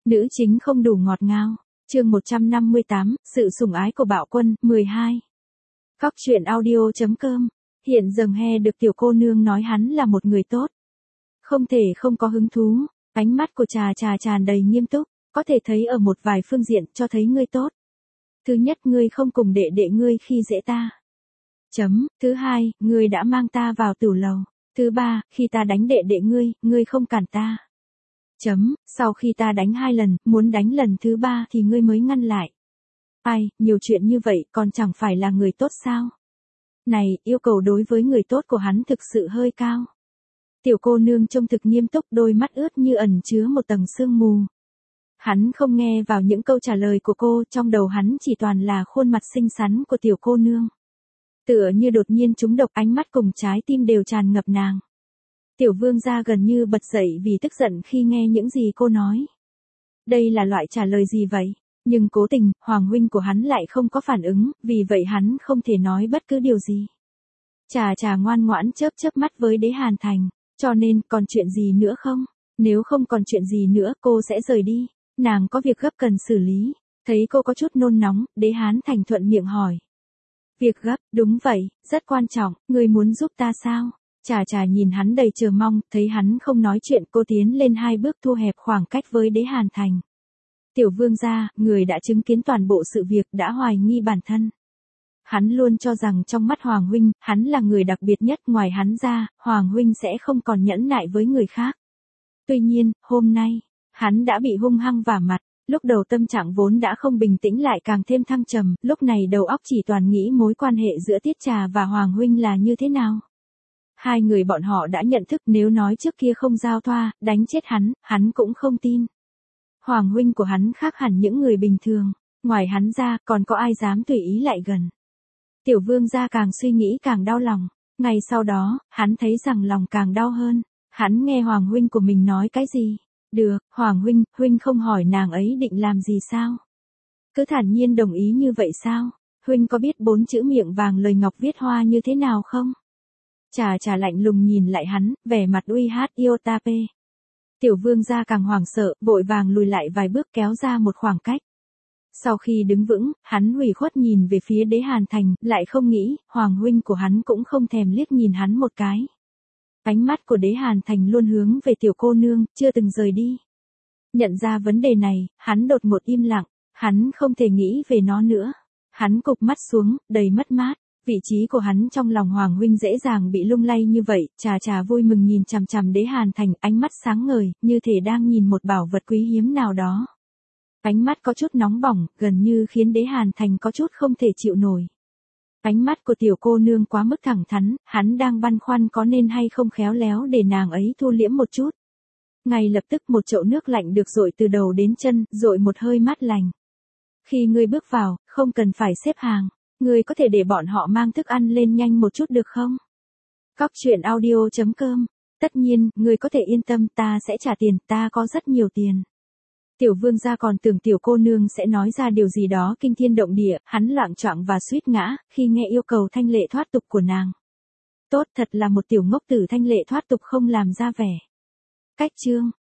Nữ chính không đủ ngọt ngào. Chương 158, sự sủng ái của Bạo Quân, 12. Cóc truyện audio.com. Hiện dần he được tiểu cô nương nói hắn là một người tốt. Không thể không có hứng thú, ánh mắt của trà tràn đầy nghiêm túc, có thể thấy ở một vài phương diện cho thấy ngươi tốt. Thứ nhất, ngươi không cùng đệ đệ ngươi khi dễ ta. Thứ hai, ngươi đã mang ta vào tửu lầu. Thứ ba, khi ta đánh đệ đệ ngươi không cản ta. Sau khi ta đánh 2 lần, muốn đánh lần thứ 3 thì ngươi mới ngăn lại. Ai, nhiều chuyện như vậy còn chẳng phải là người tốt sao? Này, yêu cầu đối với người tốt của hắn thực sự hơi cao. Tiểu cô nương trông thực nghiêm túc, đôi mắt ướt như ẩn chứa một tầng sương mù. Hắn không nghe vào những câu trả lời của cô, trong đầu hắn chỉ toàn là khuôn mặt xinh xắn của tiểu cô nương. Tựa như đột nhiên trúng độc, ánh mắt cùng trái tim đều tràn ngập nàng. Tiểu vương gia gần như bật dậy vì tức giận khi nghe những gì cô nói. Đây là loại trả lời gì vậy? Nhưng cố tình, hoàng huynh của hắn lại không có phản ứng, vì vậy hắn không thể nói bất cứ điều gì. Trà ngoan ngoãn chớp mắt với Đế Hàn Thành, cho nên còn chuyện gì nữa không? Nếu không còn chuyện gì nữa cô sẽ rời đi, nàng có việc gấp cần xử lý. Thấy cô có chút nôn nóng, Đế Hàn Thành thuận miệng hỏi. Việc gấp, đúng vậy, rất quan trọng, ngươi muốn giúp ta sao? Trà nhìn hắn đầy chờ mong, thấy hắn không nói chuyện, cô tiến lên 2 bước thu hẹp khoảng cách với Đế Hàn Thành. Tiểu vương gia, người đã chứng kiến toàn bộ sự việc, đã hoài nghi bản thân. Hắn luôn cho rằng trong mắt Hoàng huynh, hắn là người đặc biệt nhất, ngoài hắn ra, Hoàng huynh sẽ không còn nhẫn nại với người khác. Tuy nhiên, hôm nay, hắn đã bị hung hăng vả mặt, lúc đầu tâm trạng vốn đã không bình tĩnh lại càng thêm thăng trầm, lúc này đầu óc chỉ toàn nghĩ mối quan hệ giữa Tiết Trà và Hoàng huynh là như thế nào. Hai người bọn họ đã nhận thức, nếu nói trước kia không giao thoa, đánh chết hắn cũng không tin. Hoàng huynh của hắn khác hẳn những người bình thường, ngoài hắn ra còn có ai dám tùy ý lại gần. Tiểu vương gia càng suy nghĩ càng đau lòng, ngày sau đó, hắn thấy rằng lòng càng đau hơn. Hắn nghe hoàng huynh của mình nói cái gì? Được, hoàng huynh không hỏi nàng ấy định làm gì sao? Cứ thản nhiên đồng ý như vậy sao? Huynh có biết 4 chữ miệng vàng lời ngọc viết hoa như thế nào không? Trà lạnh lùng nhìn lại hắn, vẻ mặt uy hát Iotape. Tiểu vương gia càng hoảng sợ, vội vàng lùi lại vài bước kéo ra một khoảng cách. Sau khi đứng vững, hắn ủy khuất nhìn về phía Đế Hàn Thành, lại không nghĩ, hoàng huynh của hắn cũng không thèm liếc nhìn hắn một cái. Ánh mắt của Đế Hàn Thành luôn hướng về tiểu cô nương, chưa từng rời đi. Nhận ra vấn đề này, hắn đột ngột im lặng, hắn không thể nghĩ về nó nữa. Hắn cụp mắt xuống, đầy mất mát. Vị trí của hắn trong lòng hoàng huynh dễ dàng bị lung lay như vậy. Trà vui mừng nhìn chằm Đế Hàn Thành, ánh mắt sáng ngời, như thể đang nhìn một bảo vật quý hiếm nào đó. Ánh mắt có chút nóng bỏng, gần như khiến Đế Hàn Thành có chút không thể chịu nổi. Ánh mắt của tiểu cô nương quá mức thẳng thắn, hắn đang băn khoăn có nên hay không khéo léo để nàng ấy thu liễm một chút. Ngay lập tức một chậu nước lạnh được dội từ đầu đến chân, dội một hơi mát lành. Khi ngươi bước vào, không cần phải xếp hàng. Ngươi có thể để bọn họ mang thức ăn lên nhanh một chút được không? Cóc truyện audio.com. Tất nhiên, ngươi có thể yên tâm, ta sẽ trả tiền, ta có rất nhiều tiền. Tiểu vương gia còn tưởng tiểu cô nương sẽ nói ra điều gì đó kinh thiên động địa, hắn loạng choạng và suýt ngã, khi nghe yêu cầu thanh lệ thoát tục của nàng. Tốt, thật là một tiểu ngốc tử, thanh lệ thoát tục không làm ra vẻ. Cách chương.